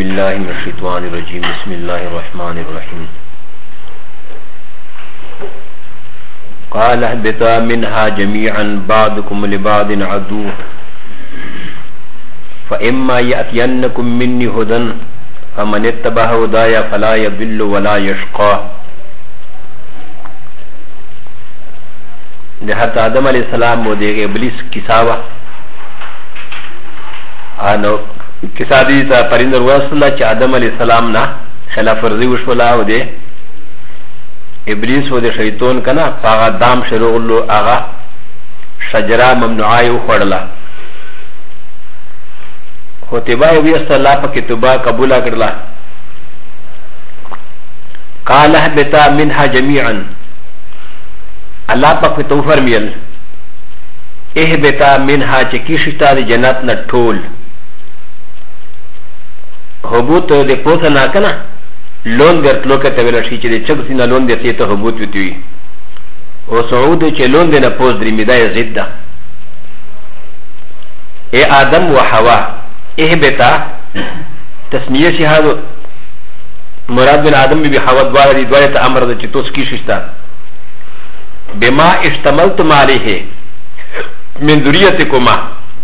بالله من الشيطان الرجيم بسم الله الرحمن الرحيم قال اهبطا منها جميعا بعضكم لبعض عدو فإما يأتينكم مني هدى فمن اتبع هدايا فلا يضل ولا يشقى ده حتى آدم علیہ السلام و ده ابلیس کساوه انو کسا دی تا پرندر وصله چې آدم علیہ السلام نه خلاف ورزي وشوله او ده ابلیس و ده شیطان کنه هغه دام شروع له هغه شجره ممنوعه یو خړله خو تبا وی است الله په کتابه قبول کړله قال اهبطا منها جميعا الله پاک تو فرمیل اهبطا منها چې کیشتا د جنت نه ټول حبوت د پوسه نه کنه لون درتلو کې ته ویل شي چې د چګ سینه لون درته ته حبوت وتی او سعود چې لون د نه پوس درې میدای زید ده اے آدم و حوا اهبطا تسمیه شهادت مراد بن آدم بی حوا دواره دی دواره ته امر ده چې توس کیشتا بما اشتملتم عليه من ذريتكما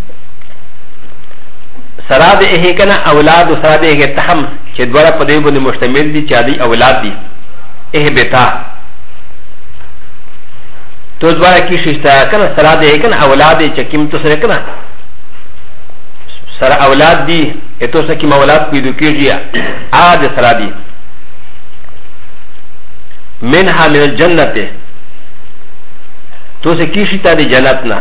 سراد ايه كنا اولاد سراد ايه تهم چې دوړه په دې باندې مشتمل دي چې ادي اولاد دي ايه بتا تو دوړه کې شتا کنه سراد ايه کنه اولاد چې کیم تو سره کنه سره اولاد دي اته سکه اولاد پیدا کیږي عاد سرادي منها من الجنه تو سے کیشی تا دی جنتنا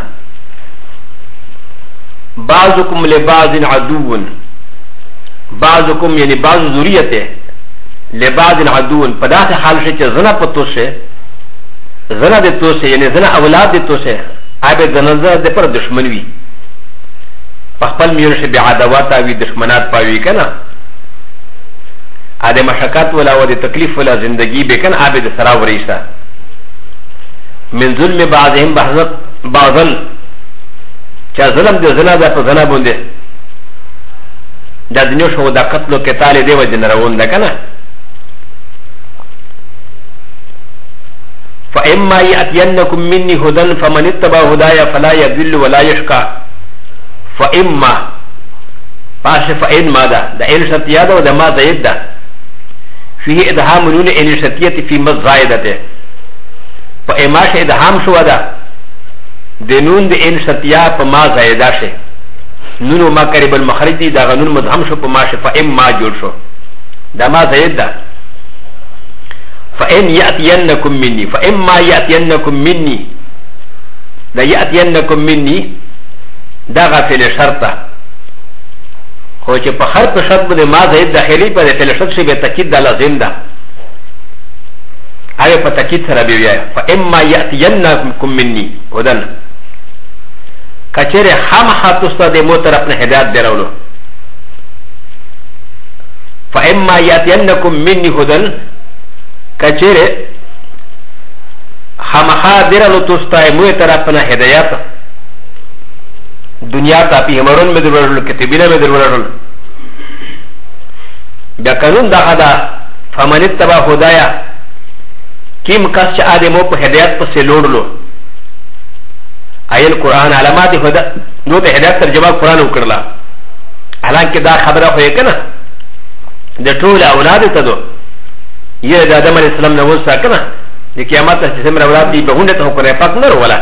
بعضکم لبعض عدوون بعضکم یعنی بعض ذریت لبعض عدوون پدا سے حال سے زنا پتو سے زنا دے تو سے یعنی زنا اولاد دے تو سے آب زنزہ دے پر دشمنوی پخپل میون سے بی عدوات آوی دشمنات پاوی کنا آدے مشکات ولا و دے تکلیف ولا زندگی بے کن آب دے سراو ریسا من ظلم بعضهم بعضا چا ظلم دے زنا دا پا زنا بونده دا دنیو شو دا قتل و قتال دے و جن روون دا کنا فإما يأتينكم مني هدى فمن اتبع هدايا فلا يضل ولا يشقى فإما پاش فإن ما دا إن شرطيا دا و دا ما زيد دا فيه إدهام نون إن شرطية في مزايدته فإما شه إدهام شو دا دنون د إن شرطيا فما زايدا شه نون ما قريب المخرج دي دا غنون مدهم شو فما شه فإما جور شو دا ما زايد دا فإن يأتينكم مني فإما يأتينكم مني دا يأتينكم مني دا غفل شرطة خو چه پا خرط شرط بده ما زايد داخلي پا دا فل شرط شه بتاكيد دا لازم دا هذا فتاكيد سرا بيويا فإما يأتينكم مني هدن كچره هم حاتوستا دي موتر اپنے هدایت دے رولو فإما يأتينكم مني هدن كچره هم حا دے رولو توستا موتر اپنا هدایت دنیا تا پی همرون میں در ورلو کتبینا میں در ورلو بیا قانون دا خدا فمن اتبع هدايا کیم کس چه آدمو پا هدایت پا سلوڑلو آیل قرآن علامات دو تا هدایت ترجمه قرآن وکرلا حالانکه دا خبره خوی کنا دا طول اولاد تا دو یہ دا آدم علیہ السلام نوز سا کنا دی قیامت تا سمر اولاد دی بہنده تا قرآن پاک نرو ولا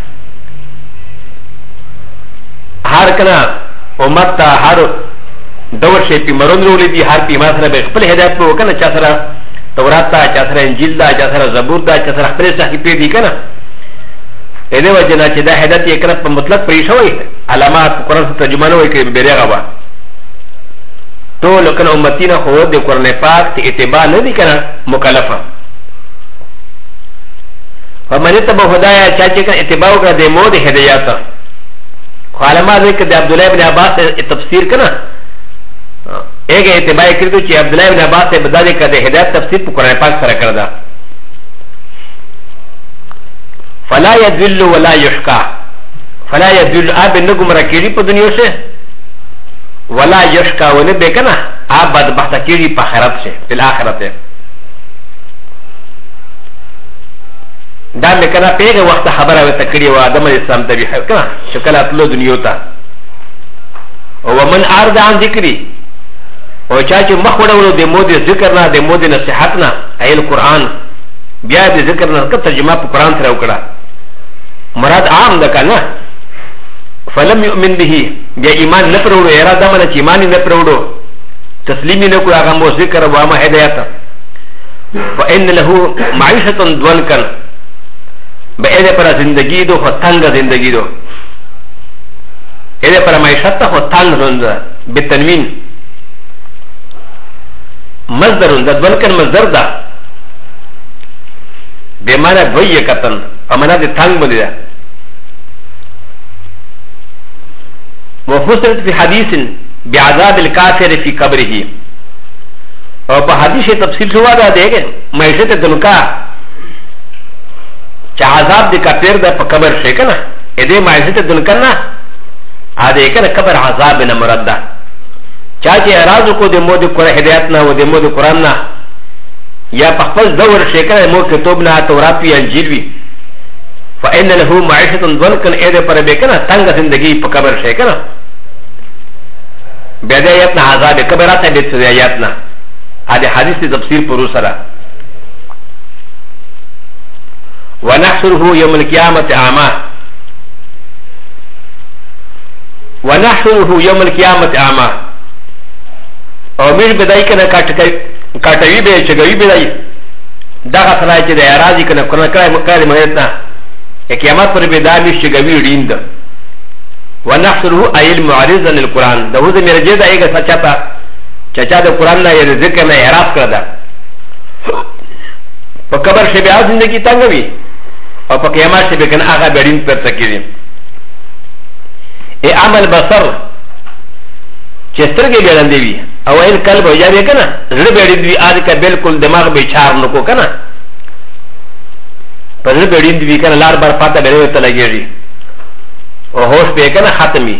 هر کنا امت تا هر دور شی پی مرون رولی دی هر پی ما سر بخپل هدایت پا وکنا چا سر تورات دا چا سره انجیل دا چا سره زبور دا چا سره خپل صحیفه دی کنه اې دې وجنا چې دا هدایت یې کنه په مطلق پرې شوی علامات قرآن ته ترجمه نه وای کوي بیرغه وا ټول کنه امتینا خو د قرآن پاک ته اتباع نه دي کنه مکلفه فمن تبع هدايا چا چې کنه اتباع وکړه د مو د هدایت خو علامات دې کې د عبد الله ابن عباس تفسیر کنه ایک اتباع کرده چه عبدالله ابن عباس سے بداده که ده هدایت تفسیر پا قرآن پاک سره کرده فلا يدل ولا يشقى فلا يدل آب نگم رکیری پا دنیا سے ولا يشقى ونه بکنه آباد بحث کیږي په آخرت شه په آخرت دا مې کنه پیغه وخت خبره وته کړی و آدم علیه السلام ته به کنه شکل اتلو دنیا ته او ومن ارض عن ذکری او چا چې مخ وړو د مود ذکر نه د مود نصيحت نه ایل قران بیا د ذکر نه ترجمه په قران سره وکړه مراد عام ده کنه فلم يؤمن به بیا ایمان نه پروړو اراده مله چې ایمان نه پروړو تسلیم نه کړو هغه مو ذکر او ما هدایت فان له معيشه ضنكا به پر زندگی دو خو تنگ زندگی دو اې پر معيشت خو تنگ ژوند به تنوین مصدر د ضنكا مصدر ده به معنا دوی کتن امانه د تنگ بده ده وفسرت في حديث بعذاب الكافر في قبره او په حدیث تفصیل شو دا دیګه معیشت دنکا چې عذاب د کافر د په قبر شي کنه اې دې معیشت دنکا نه ا دې کنه قبر عذاب نه مراد ده چا چې اراده کو د مو د قرآن هدایت نه او د مو د قرآن نه یا په خپل دور شي کنه مو کتاب نه تورات وی انجیل وی فإن له معيشة ضنكا إذا فربكنا تنگ زندگی په قبر شي کنه بدايتنا عذاب قبرات بدايتنا هذا حديث تفسير پروسرا ونحشره يوم القيامة أعمى ونحشره يوم القيامة أعمى او مش بداي کنه کاټوي به چګوي بداي دغه سره چې د اراضي کنه کله مهیتنا قیامت پر بدامی شگوی ریند ونحصره ایل معرض عن القرآن ده هو ده مرجع ده ایگا سچا تا چچا ده قرآن نا یر ذکر نا اعراض کرده پا قبر شبه آز زندگی تنگوی او پا قیامت شبه کن آغا بیرین پر سکیدی ای عمل بصر چسترگی بیرنده وی او این قلب ہو جاوی کنا زر بیرند وی آدھ کا بلکل دماغ بیچار نکو کنا پر بیرین دی کنه لار بار پاتا بیره ته لګیږي او هوش به کنه ختمي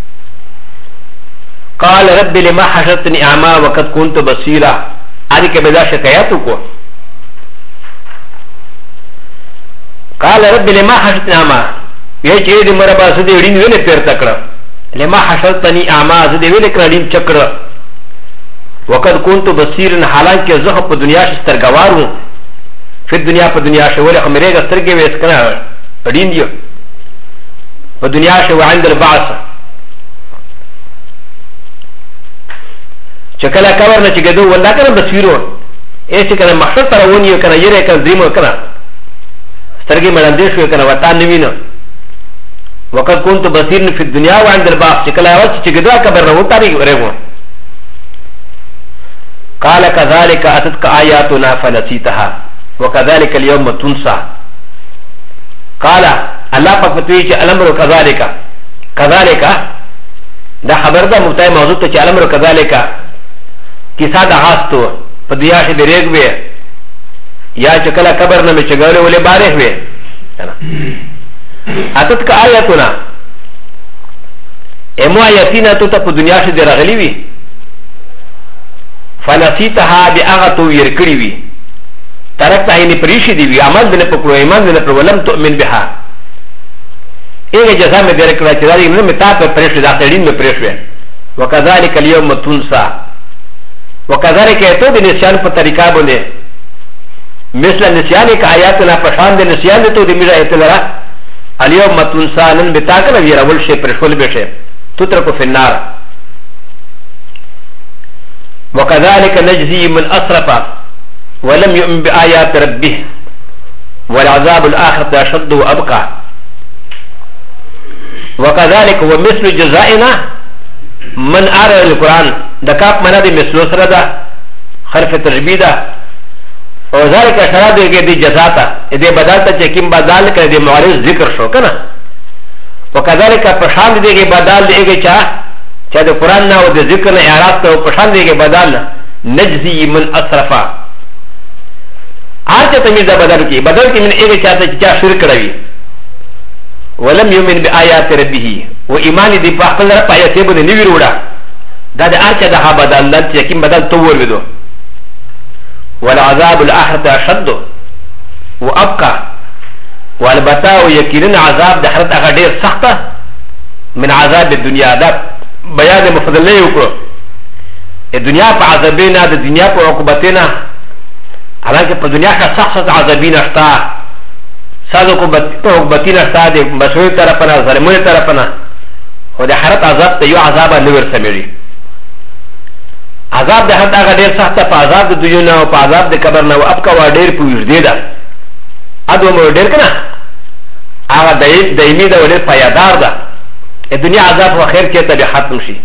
قال رب لما حشرتني اعمى وقد كنت بصيرا ادي کې بدا شکایت کو قال رب لما حشرتني اعمى یې چې دې مربا سدي وړین وینې پیر تکړه لما حشرتني اعمى سدي وینې کړم چکر وقد كنت بصيرا حالانکه زه په دنیا کې سترګوارو في الدنيا په دنیا شوله خمرېګه سترګې وېس کنه اډین دی په دنیا شو عند البعث چکلا کور نه چې ګدو ولا کنه بصیرو ایسه کنه محشر تر ونیو کنه یره کنه دیمو کنه سترګې مړاندې شو کنه وتا نوینه وقد كنت بصيرا في الدنيا وعند البعث چکلا وڅ چې ګدو کبر نه وتاري ورغو قال كذلك اتتك آياتنا فنسيتها وكذلك اليوم تنسى قال الله ففتوي الامر كذلك كذلك ده خبر ده مبتدا موضوع ته الامر كذلك کیسا ده هاستو په دیا شي درېګ وې یا چکلا قبر نه چګاله ولې بارې وې اتت کا آیاتنا امو آیاتنا ته په دنیا شي درغلی وي فنسيتها باغتو يرکړي وي تركت عيني بريشي دي عمل بنا پکړو ایمان بنا پر ولم تؤمن بها ايه جزاء میں درک را چداري من متا پر پرش دا تړين میں پرش وے وكذلك اليوم تنسى وكذلك تو دي نسيان په طریقہ باندې مثل نسيان کا آیاتنا پشان دي نسيان تو دي میرا اتلرا اليوم تنسى نن بتا کله ویرا ول شي پرشول بشه تترك في النار وكذلك نجزي من اسرف ولم يؤمن بآيات ربه والعذاب الآخرة أشد وأبقى وكذلك ومثل جزائنا من أرى القرآن دكاك منا دي مثل سردا خلف تجبيدا وذلك شراد دي جزاتا دي بدالتا چكيم بدال كده دي معارض ذكر شو كنا وكذلك پشان دي بدال دي چا دي قرآن نا و دي ذكر نا اعراض تا و پشان دي بدال نجزي من أصرفا آج تمیز بدل کی من ایک چاہتا چا شرک روی ولم یؤمن بآیات ربه و ایمان دی پاکل رب آیاتی بده نیوی روڑا دا د ارچه د ها بدل دل چې کوم بدل تو ورودو والعذاب الاخرة اشد وابقى والبتا ويقينا عذاب د اخرت هغه ډیر سخته من عذاب الدنيا. دا بیان مفضل وکړو الدنيا په عذابینا د دنیا په عقوبتینا حالانکه په دنیا کې سخت عذابینا شته ساده عقوبتینا شته د مسوي طرفنا ظلمونو طرفنا او د اخرت عذاب ته یو عذاب نه ورسمېږي. عذاب د هغه هغه ډیر سخت په عذاب د دنیا او په عذاب د قبر نه او ابقا و ډیر پوښدې ده اته مو ډیر کنه هغه دایمي ده ولې پایدار ده د دنیا عذاب او خیر کې ته ختم شي.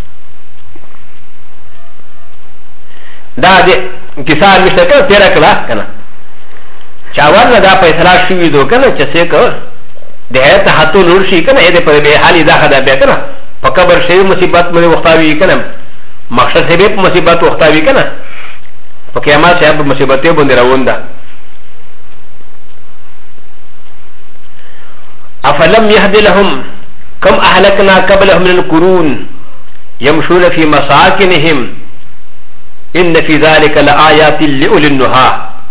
دا د کیسه مشترکه تیرا کړه کنه چاور نه دا فیصله شوې دو کنه چې څه کو د هیت هاتو نور شي کنه دې په به حالي دا خدا به کنه په قبر شي مصیبت مې وختاوي کنه مقصد هی به مصیبت وختاوي کنه په قیامت شي به مصیبتې باندې روانده. افلم يهد لهم كم اهلكنا قبلهم من القرون يمشون في مساكنهم ان في ذلك لآيات لأولي النهى.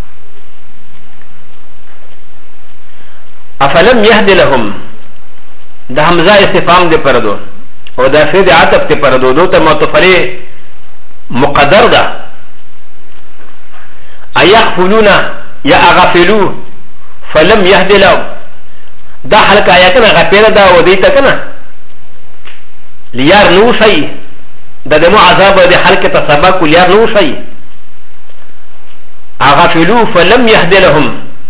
افلم يهد لهم ده همزه استفهام دے پردو او ده فید عطف دے پردو دو تا متفری مقدر ده ايغفلون یا اغفلو فلم يهد لهم ده حلق آیاتنا غفیر ده و دیتا کنا لیار نو شئی ده دمو عذاب ده حلق تصبق لیار نو شئی اغفلو فلم يهد لهم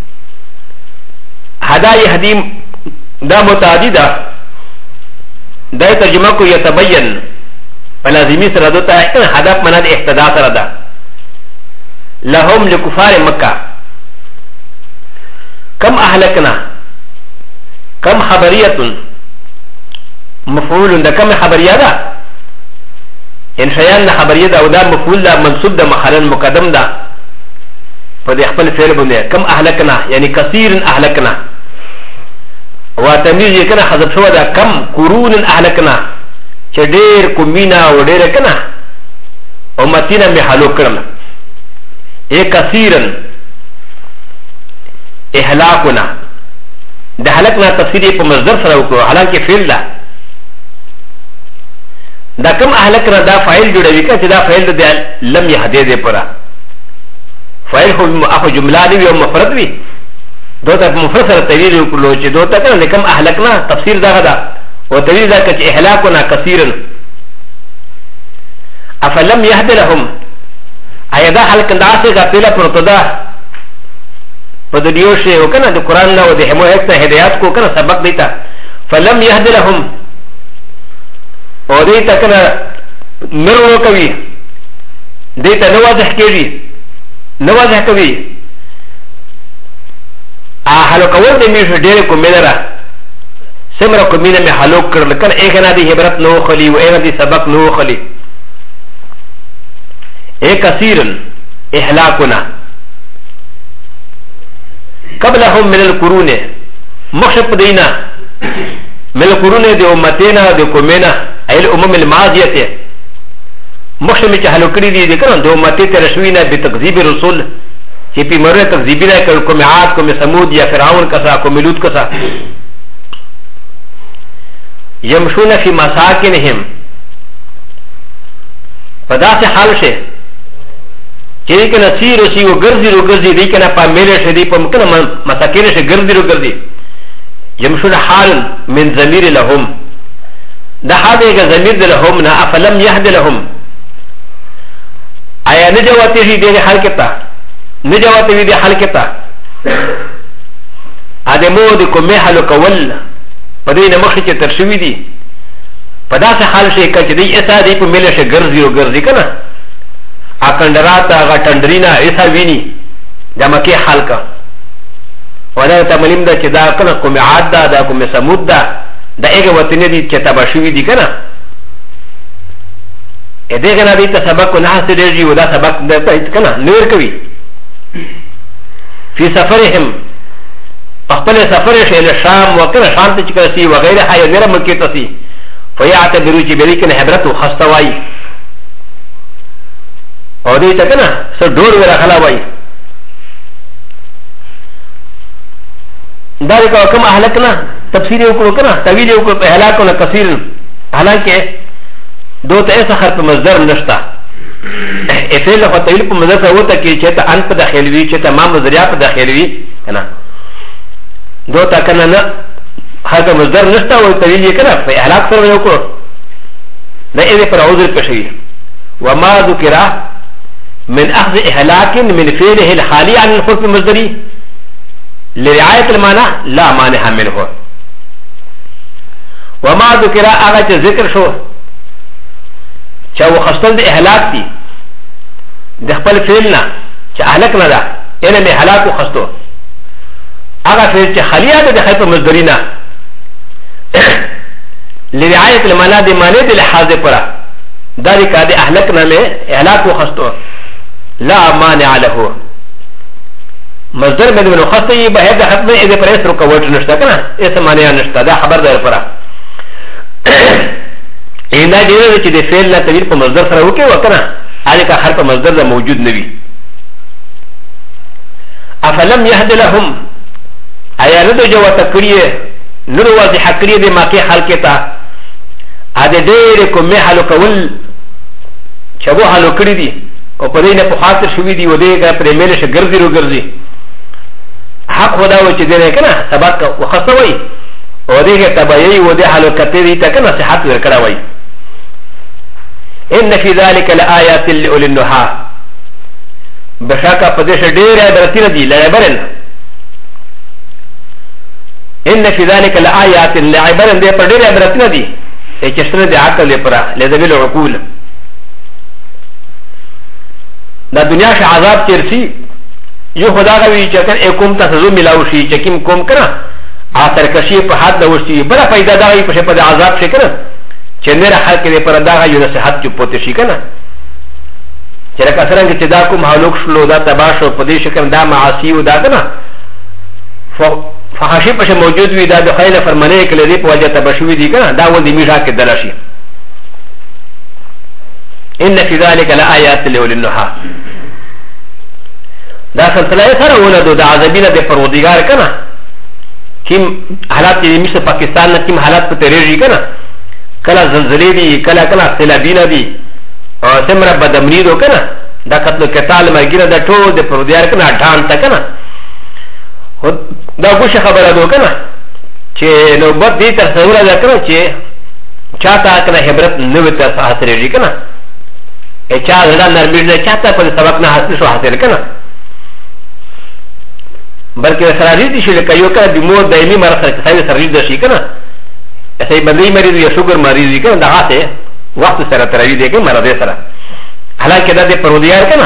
هدا يهدي دا متعدده دا ترجمه کو يتبين فلازمي سره دوتا هدف مناد اهتداء سره ده لهم لكفار مكه كم اهلكنا كم خبريه مفعول ده كم خبريه ده ان شيان خبريه ده ودا مفعول ده منصوب ده محل مقدم ده فده خپل فعل بنده كم اهلكنا يعني كثير اهلكنا وتميز يكنا حذف شو ده كم قرون اهلكنا چدير كمينا ودير كنا امتنا محلوك كرنا ايه كثيرا اهلاكنا ده هلكنا تفسيري په مصدر سره وکړو حالانکه فعل ده دا كم اهلكنا دا فاعل جوړوي کله چې دا فاعل ده لم يهدي ده پرا فاعل خو جمله دی او مفرد وي دوتا مفسر تویل وکړو چې دوتا کنه کم اهلكنا تفسیر دا غدا او تویل دا چې اهلاكنا كثيرا افلم يهد لهم ايدا هلك دا څه غفله پرتدا په دې شی او کنه د قران نه او د همایت ته هدایت کو کنه سبق دیتا فلم يهد لهم او دې ته کنه مرو کوي دې ته نو واضح کیږي نو واضح کوي حلو کول د میشه ډېر کومینه سمره کومینه می حلو کړل کنه اګه دی عبرت نو خلی او اګه دی سبق نو خلی اے کثیرن اهلاكنا قبلهم من القرون مخشب دینا من القرون دی امتینا دی کومینه ایل امم الماضیه مخشب چې حلو کړی دی کنه د امتی ته رسوینه به تکذیب رسول چې په مره تکذیبی نه کړ کوم عاد کوم سمود یا فرعون کسا کوم لوط کسا يمشون في مساكنهم فدا سے حال سے چې کنه سیر سی او ګرځي دی کنه په میله شدی په کنه مساکین سے ګرځي يمشون حال من ضمير لهم ده هغه ضمیر لهم نه افلم يهد لهم ایا نه جواتې دې حال کېتا نجواتي دي حلقتا ادمو دي کومه حلو کول پدې نه مخې چې ترشوي دي په داسې حال شي چې دې اسا دې په مله شي ګرځي کنه اکندراتا غټندرینا ایسا ویني د مکه حلقه ولا تملیم دا چې دا کنه کومه عاد دا کومه سمود دا هغه وطن دي چې تبشوي دي کنه ا دې کنه دې ته سبق نه حاصل دی ودا سبق د کنه نور کوي في سفرهم فقبل سفره الى الشام وكان شام تشكرسي وغيرها يزير مكيتسي فيعتبروا جبريك نهبرته خستواي او دې ته کنه سو ډور ورا خلا وای دا کوم اهلکنا تفسیر وکړو کنه طویل وکړو په اهلاکونه کثیر حالانکه دوته ایسا حرف مصدر نشتا افعل په طویل په مصدر سره وته کې چې ته ان په داخل وی چې ته ما مصدر په داخل وی کنه دوته کنه نه حرف مصدر نشتا او طویل یې کنه په اهلاک سره وکړو دا یې پر عذر پېښوي وما ذکر من اخذ اهلاك من فعله الخالي عن الحرف المصدري لرعايه المعنى لا مانع منه وما ذکر هغه چې ذکر شو چې وخصل د اهلاك دي د خپل فعل نه چې اهلك نه ده یعنی نه اهلاك وخصو هغه فعل چې خالي ده د حرف مصدري نه لرعايه المعنى د معنی د لحاظ پر ذلك د اهلك نه له اهلاك وخصو لا مانع له مصدر من خصي بهذا حتم اذا فريس ركوت نشتا كنا اسم مانع نشتا ده خبر دار فرا ان دا جيره چې د فعل لا طويل په مصدر سره وکي وکنه هغه کا حرف مصدر ده موجود نوي افلم يهد لهم ايا ردو جو تکړی نور واضح کړی د ماکي حال کې تا ا دې ډېر کومه حالو کول چبو حالو کړی دي او په دې نه په خاطر شوې دي و دې کا پر میل شه ګرځي رو ګرځي حق خدا و چې دې کنه سبق وخصوي او دې کې تبعي و دې حالو کته دي ته کنه صحت ورکړه وای ان في ذلك لآيات لأولي النهى بشاكا پدش ډېر عبرتونه دي لعبرن ان في ذلك لآيات لعبرن دې په ډېر عبرتونه دي چې څنګه د عقل لپاره لذوي العقول دا دنیا شه عذاب چرسی یو خدا غوي چې کله کوم تاسو ملاو شي چې کوم کوم کړه اثر کشي په حد لوشي بل پیدا دا وي په په عذاب شي کړه چې نه راځي کې پر دا یو نصيحت چې پوت شي کنه چې راکا څنګه چې دا کوم هالوک شلو دا تباشو په دې شکل دا معاصي و دا کنه فحاشي په موجود وي دا د خیل فرمانه کې لري په وجه تبشوي دي کنه دا ودی میشا کې دلاشي ان في ذلك لآيات لأولي النهى دا سلسله سره ولدو د عذابینه د پروردگار کنه کیم حالات د مصر پاکستان نه کیم حالات په تریږي کنه کله زلزلې دي کله کله سیلابینه دي او سمره بدمنی دو کنه دا قتل قتال مرګره د ټول د پروردگار کنه ډان تا کنه دا ګوشه خبره دو کنه چې نو بد دي تر څوره دا کنه چې چاته کنه عبرت نو تر حاصلېږي کنه اچا زړه نرمي نه چاته په سبق نه حاصل شو حاصل کنه بلکې سراری دي چې لکه یو کله د مور دایمي مرض سره څنګه سراری دي شي کنه اسې باندې مریض یا شوګر مریض کنه دا هاته وخت سره تروي دي کنه مرض سره حالانکه دا د پرودیار کنه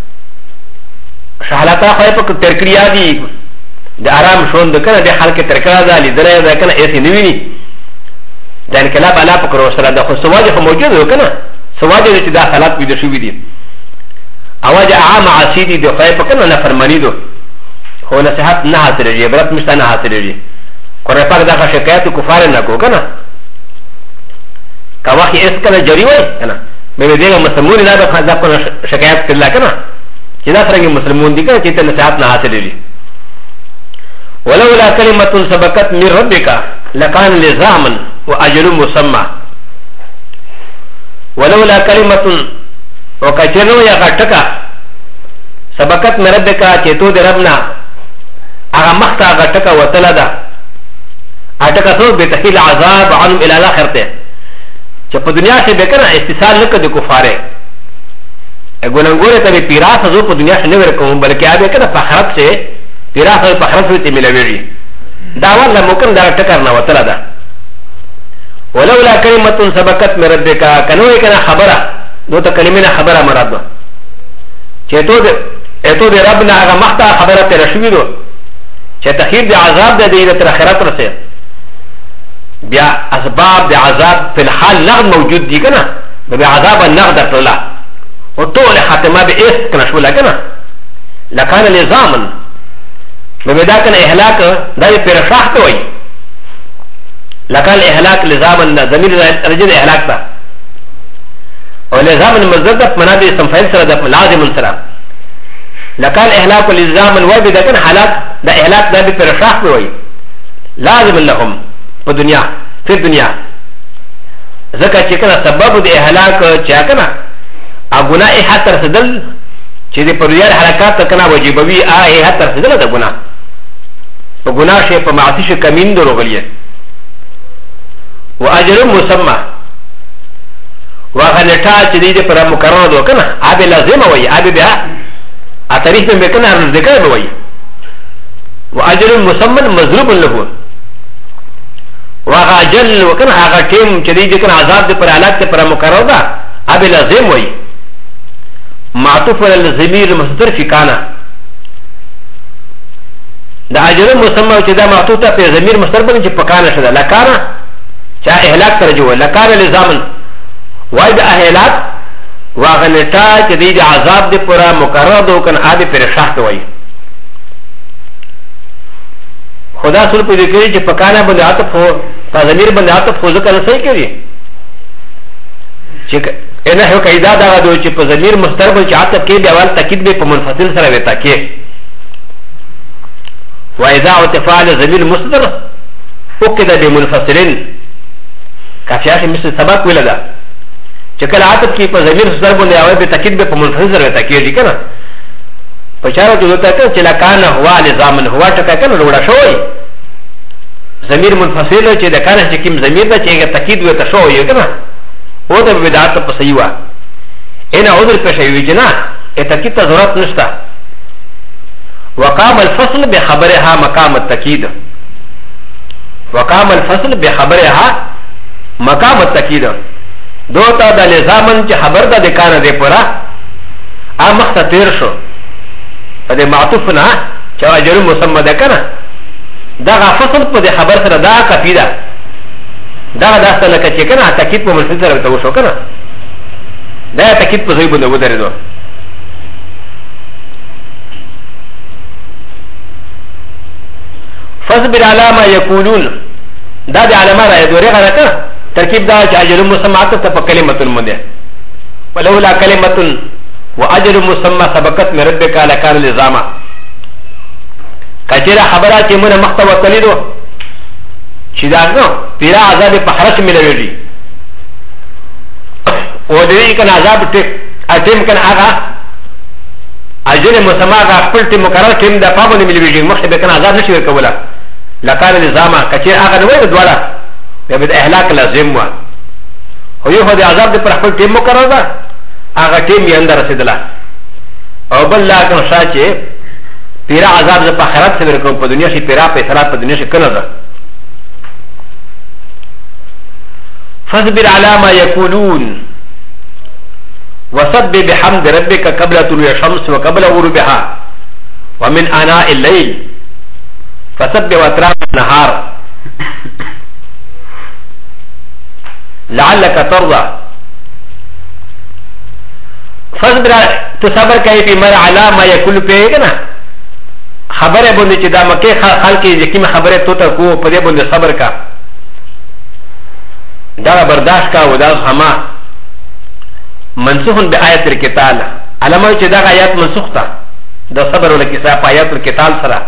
شحالتا خو په ترکریا دي د آرام شوند کنه د حال کې ترکرا ده لیدره ده کنه ایسي نیوي دا انقلاب علا پکرو سره د خو سواجه موجود و کنه سواجه چې دا حالات پیدا شوي دي اواجه عام عصیدی د خو په کنه نه فرمانی دو هو نصيحت نه حاصلېږي عبرت مشته نه حاصلېږي قرآن پاک دا شکایت کفار نه کو کنه کا واخی اس کنه جری وای کنه مې دې مسلمون نه د خاصه په شکایت کړل کنه چې دا څنګه مسلمون دي کنه چې ته نصيحت نه حاصلېږي ولولا كلمه سبقت من ربك لكان لزاما واجل مسمى ولولا كلمه وكجنو يا غټکا سبقت من ربك چې تو د ربنا هغه مخته هغه ټکه وتله ده اټکه څو به تحیل عذاب عنهم الى الاخر ته چې په دنیا کې به کنه استثال نه کړي کفاره ګولنګوره ته پیراس زو په دنیا کې نه ورکوم بلکې هغه کنه په آخرت سے پیراس په آخرت ته ملوي دا والله ممکن دا ټکر نه وتله ده ولولا كلمه سبقت من ربك کنه کنه خبره دوته کلمه خبره مراد ده چې ته د ربنا هغه مخته خبره ته رسوي دو چې تخیر د عذاب د دې تر اخرت رسې بیا اسباب د عذاب په الحال نقد موجود دي کنه د عذاب النقد ټولا او ټول خاتمه به اس کنه شو لکنه لکان لزامن به دا کنه اهلاك دای پر شاخت وای لکان اهلاك لزامن زمین رجل اهلاك تا او لزام المزدد منادي اسم فاعل سره د لازم سره لكان اهلاك الالزام الوجد كان حالات ده اهلاك ده بفرشاح بوي لازم لهم في الدنيا في الدنيا ذكر چې کنه سبب د اهلاك چا کنه ا ګناه حتر سدل چې د پريار حرکات کنه واجبوي ا حتر سدل د ګناه په ګناه شي په معصيه شي کمین دروغلیه واجر مسمى وغنټا چې دې پر مقرره دو کنه ابي لازم وي ابي بها ا تاریخ به کنه ذکر وي واجر مسمى مضروب له واجل وکنه هغه ټیم چې دې کنه عذاب دې پر حالات پر مقرره ده ابي لازم وي معطوف على الضمير المصدر في كان دا اجر مسمى چې دا معطوف ته په ضمیر مصدر باندې چې پکانه شته لکانه چا اهلاك ترجمه لکانه لزامن وای د اهلاك واغنټا چې د عذاب د پورا مقرره دو کنه ابي پر شاهد وای خدا سره په دې کې چې پکانه باندې عطف هو په ضمیر باندې عطف خو ځکه نه صحیح کوي چې انه هو قاعده دا د چې په ضمیر مصدر باندې عطف کې دی اول تاکید به په منفصل سره وتا کې واذا وتفعل ضمیر مصدر وكذا بمنفصلين كافيات مثل سبق ولدا چې کله عطف کې په ضمیر مصدر باندې اول به تاکید به په منفصل سره وتا کې دي کنه په چارو کې وتا ته چې لکان هو لزامن هو ټکا کنه وروړه شوی ضمیر منفصل چې د کانه چې کوم ضمیر ده چې تاکید وته شوی کنه هو د بدعت په صحیح وا انا عذر پېښوي جنا اتکید ته ضرورت نشته وقام الفصل بخبرها مقام التاكيد وقام الفصل بخبرها مقام التاكيد دوتا د لزامن چې خبر ده د کانه دی پورا ا مخته تیر شو د معطوف نه چې اجر مسمى ده کنه دا فصل په د خبر سره دا کفیده دا داسته لکه چې کنه تاکید په مفصل سره ته وشو کنه دا تاکید په ځای باندې ودرېدو فصبر على ما يقولون دا د علامه را دوره غلطه ترکیب دا چې اجر مسمى ته په کلمه المده ولولا كلمه واجر مسمى سبقت من ربك لكان لزاما کچره خبره چې موږ مخته وتلیدو چې دا نو پیرا عذاب په حرش ملوي او دې کنه عذاب ته اتم کنه هغه اجر مسمى هغه خپل ته مقرر ټیم د پابونه ملوي مخه به کنه عذاب نشي ورکوله لکان لزاما کچره هغه نو دواړه به اهلاك لازم و او یو د عذاب پر خپل ټیم مقرر ده هغه ټیم یې اندر رسیدله او بل لا کنه شاچه پیرا عذاب په آخرت سره ورکو په دنیا شي پیرا په سره په دنیا شي کنه ده فاصبر على ما يقولون وسبح بحمد ربك قبل طلوع الشمس وقبل غروبها ومن آناء الليل فسبح وأطراف النهار لعلك ترضى فاصبر تصبر كيف مر على ما يقول بينا خبره بوندي چې دا مکه خلک یې کوم خبره توته کو په دې باندې صبر کا دا برداشت کا ودا هما منسوخ بآیت القتال علامه چې دا آیات منسوخ تا د صبر ول کیسه په آیات القتال سره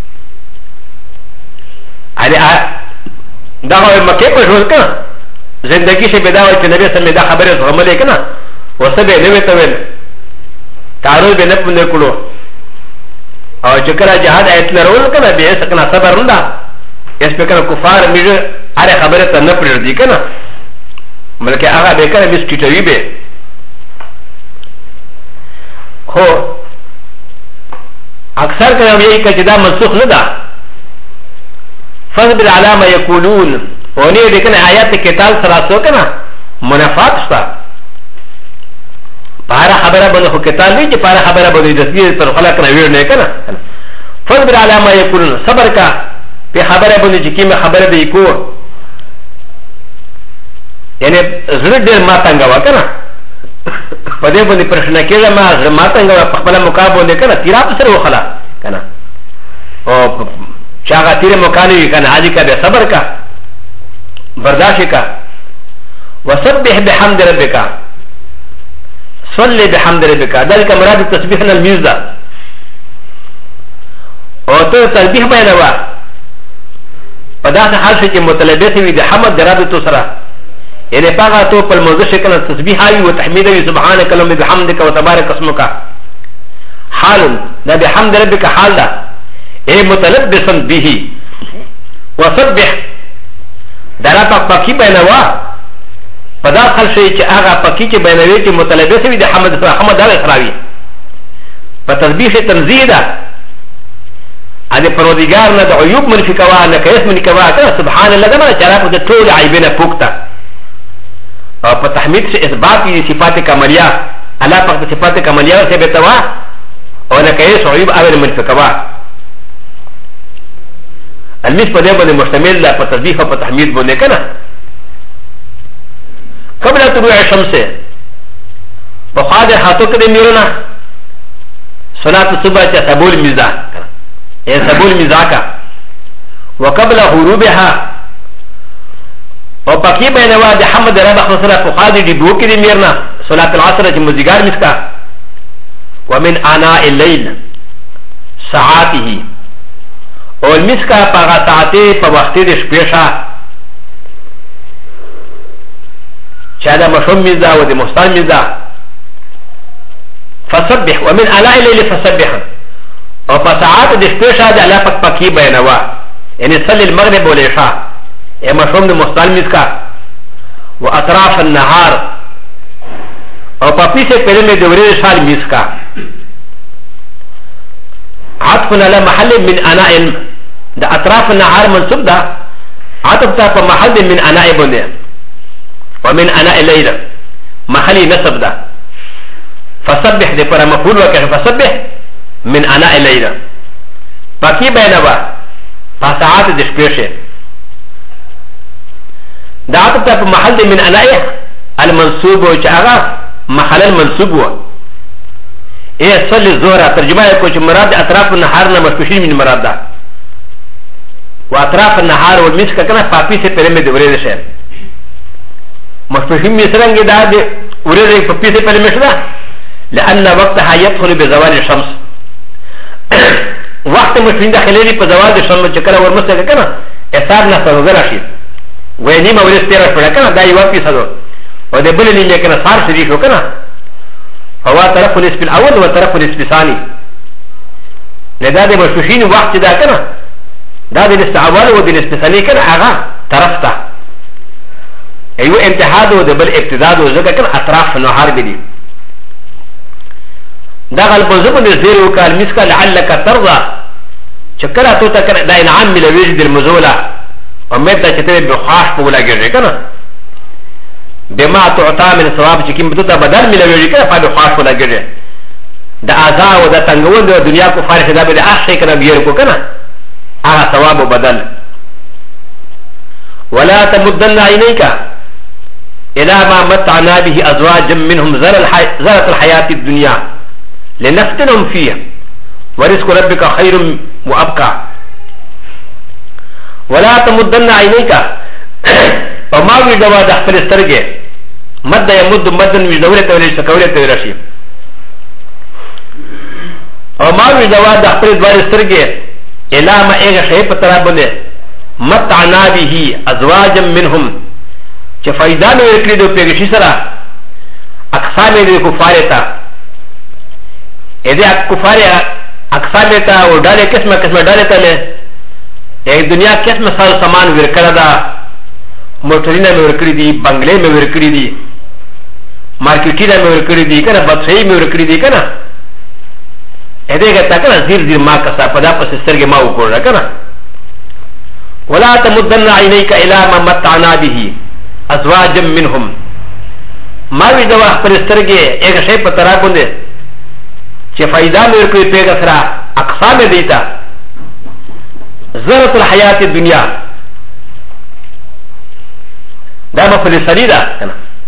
علي دا مکه په ټول کا زندگی سے بداوی چې نبی سم دا خبره زغملې کنه وسبه نه وته ویل تعارض به نه پوند کړو او چې کله جهاد ایت لرول کنه به سکنا صبر نه اس په کنه کفار میږي اره خبره ته نه پرې دي کنه بلکې هغه به کنه بسکټوي به هو اکثر کنه یې کچې دا منسوخ نه ده فصبر على ما يقولون وني دې کنه آیات کتاب سره سو کنه منافات شته پارا خبره باندې خو کتاب دی چې پارا خبره باندې د دې پر خلک نه ویل نه کنه فصبر على ما يقولون صبر کا په خبره باندې چې کیمه خبره دی کو یعنی زړه ډېر ما څنګه وکنه په دې باندې پرشنه کېږه ما زړه ما څنګه په خپل مقابله باندې کنه تیرا په سره وخلا کنه او چاغه تیر مکاني کنه حاجی کا به صبر کا برداشت کا وسبح بحمد ربک صلي بحمد ربك ذلك مراد تسبيحنا الميزة او تسبيح بينوا فداس حال شيء مطلبه وي حمد دراد تسرا يعني باغا تو په موضوع شکل تسبیح ای و تحمید ای سبحانك اللهم بحمدك وتبارك اسمك حال ده بحمد ربك حال ده اي متلبسا به وسبح درا پاکی بینوا پدا خل شي چې هغه پاکی چې بینوي چې متلبس وي د حمد سره حمد ده اسراوي په تسبیح تنزیه ده ان پروردگار نه د عیوب منفی کوا نه کیس منفی کوا سبحان الله ده نه چرته د ټول عیبونه پوکتا او په تحمید سے اثبات کی صفات کمالیہ اللہ پاک صفات کمالیہ سے بتوا اور نہ کہ صعیب اول منفقوا المس پر دے مشتمل لا پر تسبیح اور تحمید بولنے کا نا قبل طلوع الشمس بخاد ہاتھوں کے میرنا صلاۃ الصبح چا سبول مزا یہ سبول مزا کا وقبل غروبها او پاکی بینوا د حمد رب خسرا فخادی دی بوکی دی میرنا صلاة العصر چی مزدگار مسکا ومن آناء اللیل ساعاته او المسکا پاغا ساعتی پا وقتی دی شپیشا چا دا مشوم مزا و دی مستان مزا فسبح ومن آناء اللیل فسبح او پا ساعت دی شپیشا دی اللہ پاک پاکی بینوا یعنی صلی المغرب و لیشا اما شوم د مستلمز کا و اطراف النهار او پاپی سے پہلے میں دوری شال میز کا عطف على محل من اناء د اطراف النهار منصوب دا عطف تا محل من اناء بنده ومن اناء الليل محل نصب دا فسبح دے پر مفعول وکہ فسبح من اناء الليل باقی بینوا فساعات د شپشه دا عطف محل من انائه المنصوب و چاگا محل المنصوب و اے صلی الظهر ترجمہ کو چ مراد اطراف النهار نہ مشکوشین من مراد دا و اطراف النهار والمسك کنا پاپی سے پہلے میں دوری دے مشکوشین میں سرنگ دا دے ورے پاپی سے پہلے میں شدا لان وقتها يدخل بزوال الشمس وقت مشکوشین داخلے پر زوال الشمس چکر اور مسک کنا اثار نہ سرور راشد وینی مورس تیرا شپڑا کنا دا یو پیسا دو و دا بلی نیمه کنا سار شریف ہو کنا هو طرف نسب الاول و طرف نسب ثانی لدا دا مشوشین وقت دا کنا دا دا نسب اول و دا نسب ثانی کنا آغا طرف تا ایو انتحاد و دا بل ابتداد و زکا کنا اطراف نوحار بدی دا غالب زبن زیر و کال مسکا لعلکا ترضا چکرا تو تا کنا دا انعام ملویج دل مزولا ومتا چتوی بخواش پا ولا گرزه کنا بما تعطا من ثواب چکیم بدوتا بدل ملویجی کنا پا بخواش ولا گرزه دا آزا و دا تنگون دا دنیا کو فارش دا بده آخشی کنا بیر کو کنا آغا ثواب و بدل ولا تمدن عینیکا الى ما متعنا به ازواجا منهم زرت الحیات الدنیا لنفتنهم فيه ورزق ربك خير وابقى ولا تمدن عينيك وما وجدوا دخل السرقه مد يمد مدن وجدوا تولي سكولة تولي وما وجدوا دخل دوار السرقه الى ما ايغا شيء پترابنه متعنا به ازواجا منهم چه فايدان ورکلی دو پیغشی سرا اقسام دو کفارتا ایده کفار اقسام تا و ڈالے قسم قسم ڈالے تا میں ایک دنیا قسم سال سامان ورکڑا دا موٹرینا میں ورکڑی دی بنگلے میں ورکڑی دی مارکیٹینا میں ورکڑی دی کنا بدسئی میں ورکڑی دی کنا ایده گا تا کنا زیر زیر ما کسا پدا پس سرگ ما وکر را کنا ولا تمدن عینیک الى ما متعنا به ازواجا منهم ما وی دوا پر سترګې ایک شی په ترا باندې چې فائدہ مې کوي پیغه سره اقسام دیتا زرت الحیات الدنیا دا مفعول سریدا کنه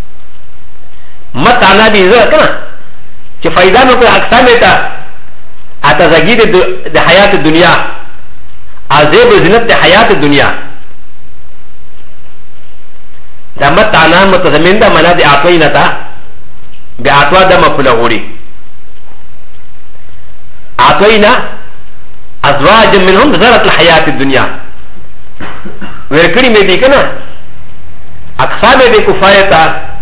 متعنا به زر کنه چې فائدہ مې کوي اقسام دیتا اته زګید د حیات الدنیا عذاب زینت د حیات الدنیا دا متعنا متضمن دا منا دی اعطینا تا ب اتوا د مفعول غوري اتوينا ازواج منهم زرت الحياه الدنيا ورکړي مې دي کنه اقسام دې کفایتا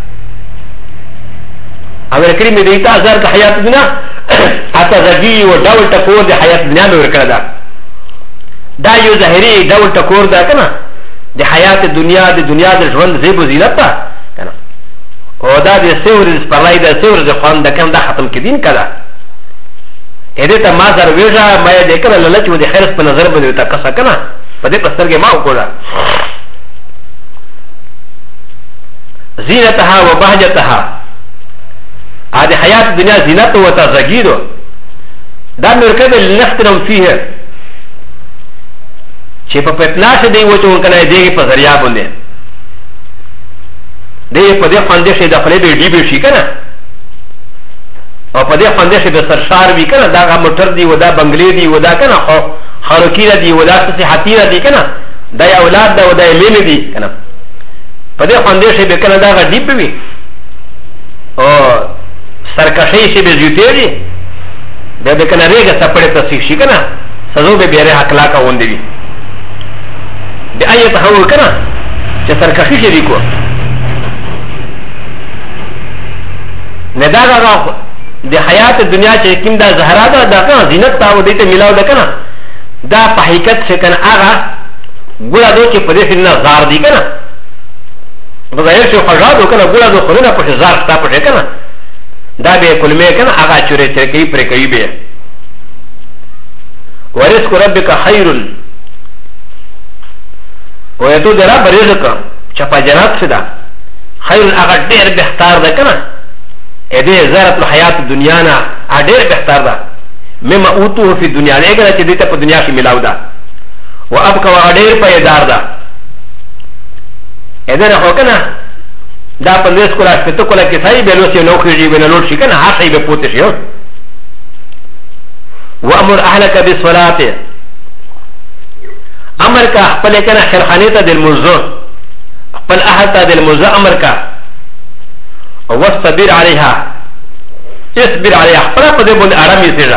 او ورکړي مې دي تا زرت الحياه الدنيا اته زګي او ډول ټکور د حیات دنیا مې ورکړه دا یو ظاهري ډول ټکور دا کنه د حیات دنیا د دنیا د ژوند زیب و زینت ته کنه او دا د سور سپلای د سور د خوان د کم دا ختم کدين کړه اې دې ته ما زر ویژه مې دې کړه لچ و د خیر په نظر باندې تا کسا کنه په دې پسترګه ما وکړه زینتها و بهجتها هذه حياه الدنيا زينته وتزكيده دا مرکز لنختنم فيه چې په پتناش دی وچو کنه دی په ذریعہ باندې دی په دې باندې شي د خپل دی به شي کنه او په دې باندې شي د سرشار وی کنه دا موټر دی ودا بنگلې دی ودا کنه خو خروکیره دی ودا صحتیره دی کنه دا اولاد دا ودا مين دی کنه په دې باندې شي به کنه دا غدی په وی او سرکشی شي به جوتېږي به کنه ریګه سپړې تصیح شي کنه سزو به بیره اخلاق اوندې وي د آیت هو کنه چې سرکشی شي کو نه دا غا د حیات دنیا چې کوم دا زهرا ده دا کنه زینت تا و دې ته ملاو ده کنه دا په حقیقت څخه کنه هغه ګولا دو چې په دې سره زار دي کنه بغیر شو خجادو کنه ګولا دو خلونه په زار تا په کنه دا به کلمه کنه هغه چورې چې کوي پر کوي به ورزق ربک خیر و یتو درا برزق چې په جنت سدا خیر هغه ډیر بهتر ده کنه ا دې زارت الحیات الدنیا نه ډیر بهتر ده مما اوتو فی الدنیا نه کنه چې دې ته په دنیا کې ملاو ده و ابقوا ډیر پیدار ده ا دې نه هو کنه دا په دې سکولا چې ته کوله کې ځای به لوسي نو خېږي به نور شي کنه هغه به پوتې شي وامر اهلك بالصلاه امر کا خپل کنه خلخانه ته د الموضوع خپل اهل ته د الموضوع امر کا واصبر عليها اصبر عليها خپل په دې باندې آرام یې سره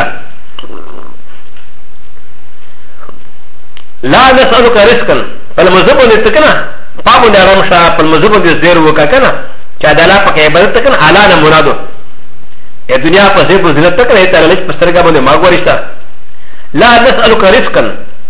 لا نسالك رزقا فالموضوع باندې تکنه پابو نه آرام شاه په موضوع باندې زیر وکا کنه چې عدالت پکې عبادت کنه اعلی نه مرادو ا دنیا په زیب زینت تکنه ته لږ پسترګه باندې ما ګورښت لا نسالك رزقا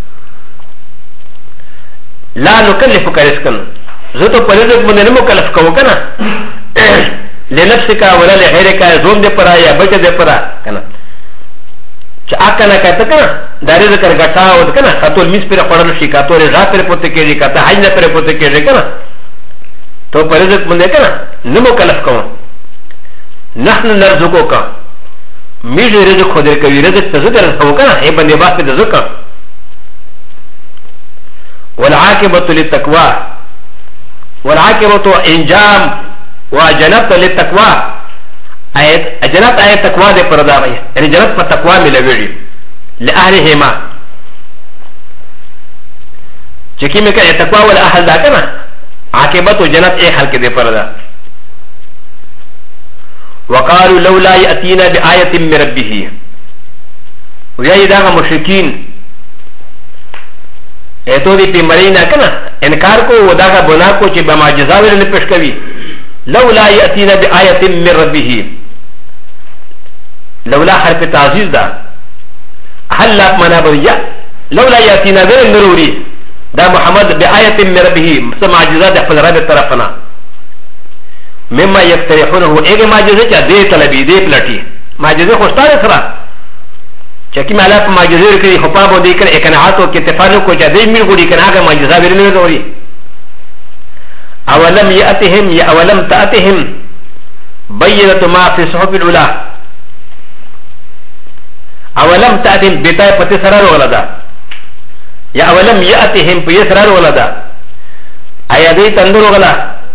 لا نكلفك رزقا زتو پرزق باندې نه مکلف کوو کنه لنفسك ولا لغيرك زوم دې پرا یا بچ دې پرا کنه چې اکنه کته کنه دا رزق ګټاو کنه کاتو میس پر خورل شي کاتو رضا پر پته کېږي کته حج نه پر پته کېږي کنه تو پرزق باندې کنه نه مکلف کوو نحن نرزقك میږي رزق خو دې کوي رزق ته ذکر هو کنه ای باندې باسه دې ذکر والعاقبة للتقوى والعاقبة انجام وجنت للتقوى آيات جنت آيات تقوى دي پرداوي يعني جنت پر تقوى ملويري لأهلهما چكي مكا تقوى والأهل دا كنا عاقبة جنت اي خلق دي پردا وقالوا لولا يأتينا بآية من ربه ويأي داغا مشركين ایتو دی پی مرینا کنا انکار کو وداغا بنا کو چی بمعجزہ ورن پیش کوي لولا یاتینا بآیت من ربه لولا حرف تعزیز دا حل لاک منا بریا لولا یاتینا ورن ضروری دا محمد بآیت من ربه معجزہ دا خپل رب طرفنا مما یقترحونه ایک معجزہ چا دے طلبی دے پلٹی معجزہ خوشتار سرا چکی مالا په معجزې کړي خو په باندې کړي اقناعات او اتفاق کو چې دې میر ګوري کنه هغه معجزه ورنه وري اولم یاتهم یا اولم تاتهم بینه ما فی صحف الاولى اولم تاتهم بتا پته سره ولدا یا اولم یاتهم په سره ولدا ایا دې تندر وغلا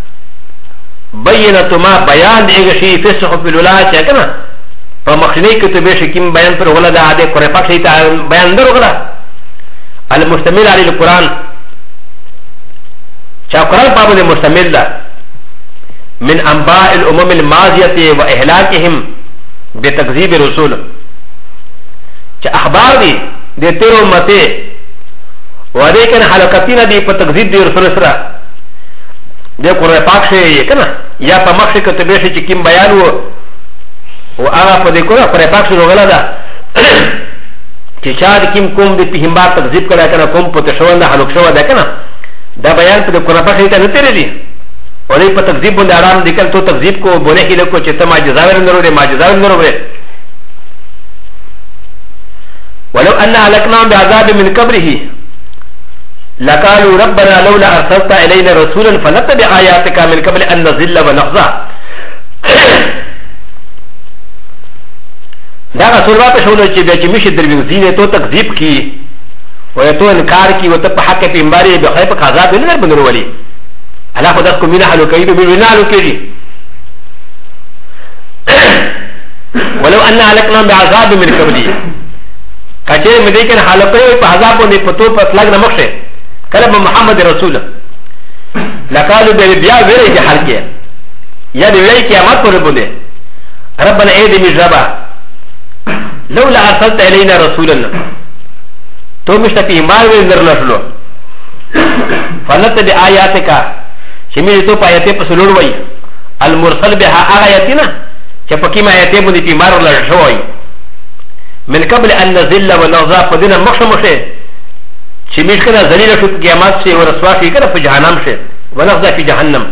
بینه ما بیان دې شی فی صحف الاولى چې کنه فمخنی کتبه شکیم بیان پر غلا دا عادی قرآن پاک شیطا بیان در غلا المشتمل علی القرآن چا قرآن پاک ده مشتمل ده من انباء الامم الماضيه واهلاكهم بتكذيب الرسول چې اخبار دي د تیر امته و دې کنه حلقتینا دي په تکذیب دی رسول سره د قرآن پاک شي کنه یا په مخ کې کتبه شي چې کوم بیان وو او هغه په دې قرآن پاک شي وغلا ده چې شاد کوم کوم د پیغمبر تکذیب کړه کنه کوم په تشوند حلق شو ده کنه دا بیان په قرآن پاک کې نه تیرې دي و دې په تکذیب باندې آرام دي کله تو تکذیب کو بونه کې له کو چې ته معجزه ورنره معجزه ورنره ولو أن أهلكناهم بعذاب من قبله لقالوا ربنا لولا أرسلت إلينا رسولا فنتبع آياتك من قبل أن نذل ونخزى دا رسول الله پښونه چې به چې مشي دروینځینه تو تکذیب کی او تو انکار کی او ته په حق پیغمبري به خیب عذاب نه بنورولي الله خدای کو مینه حلو کوي به مینه حلو کوي ولو أن أهلكناهم بعذاب من قبله کچه مدې کنه حالپې په عذاب باندې پتو په اطلاق نه مخشه کله محمد رسول لقالوا بیا ویری کې حال کې یا دې ویری قیامت پر بده ربنا ايدي مجربا لولا ارسلت الينا رسولا تو مشت في مال ونرلشلو فنت بآياتك شمي تو پایته په سلوړ وای المرسل بها آیاتنا چې پکې ما آیته باندې په مار ولشوي من قبل ان نزل ونغزا فدنا مخشمشه شميش كنا ذليل شو قيامات شيء ورسوا في كنا في جهنم شيء ونغزا في جهنم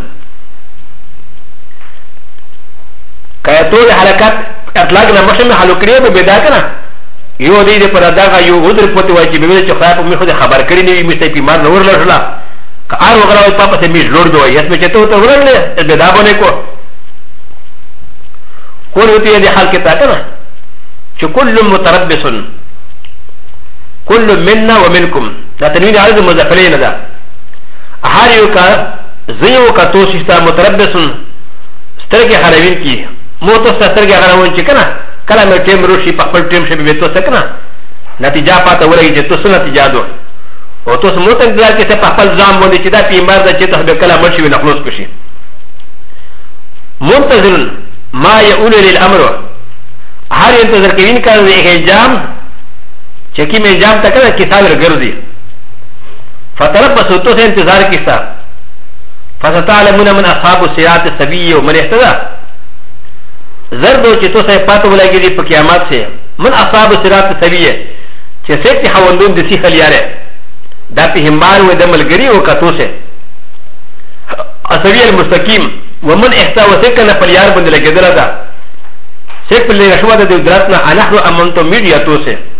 كايتول حلقات اطلاقنا مخشم حلقريه ببداكنا يو دي پر اداغا يو غدر پوتي واجي بيبي چه خلاف مي خود خبر کړی ني مشته پی مار نور لرلا کار وغلا پاپا سے ميش لور دو يس مچ ته تو ورل بدا بونه کو کول وتي دي حال کې تا کنه چې كل متربص كل منا ومنكم دا تنوين عرض مزفلين دا احاريو کا زيو کا توسيستا متربص سترگي حروين کی موتو سترگي حروين چی کنا کلا میں ٹیم روشی پخپل ٹیم شبی بیتو سکنا نتیجہ پاتا ورگی جی تو سو نتیجہ دو و تو سموت انتظار کسی پخپل زام بوندی چی دا پیمبار دا چی تو حبی کلا مرشی بی نخلوص کشی منتظرن ما یعولو للامرو هر انتظار کوین کار دی احجام چکی میں انجام تک ہے کتاب گردی فتربصوا تو سے انتظار کیسا فستعلمون من اصحاب الصراط السوي ومن اهتدى زردو چې تو سے پاتو ولګی دی په قیامت سے من اصحاب الصراط السوي چې سکه خوندون د سی خلیاره دا په همبار و د ملګری او کتو سے السوي المستقيم ومن اهتدى وسکن فلیار باندې لګیدل دا سکه له شوا د دراتنا انحو امنتم میډیا تو سے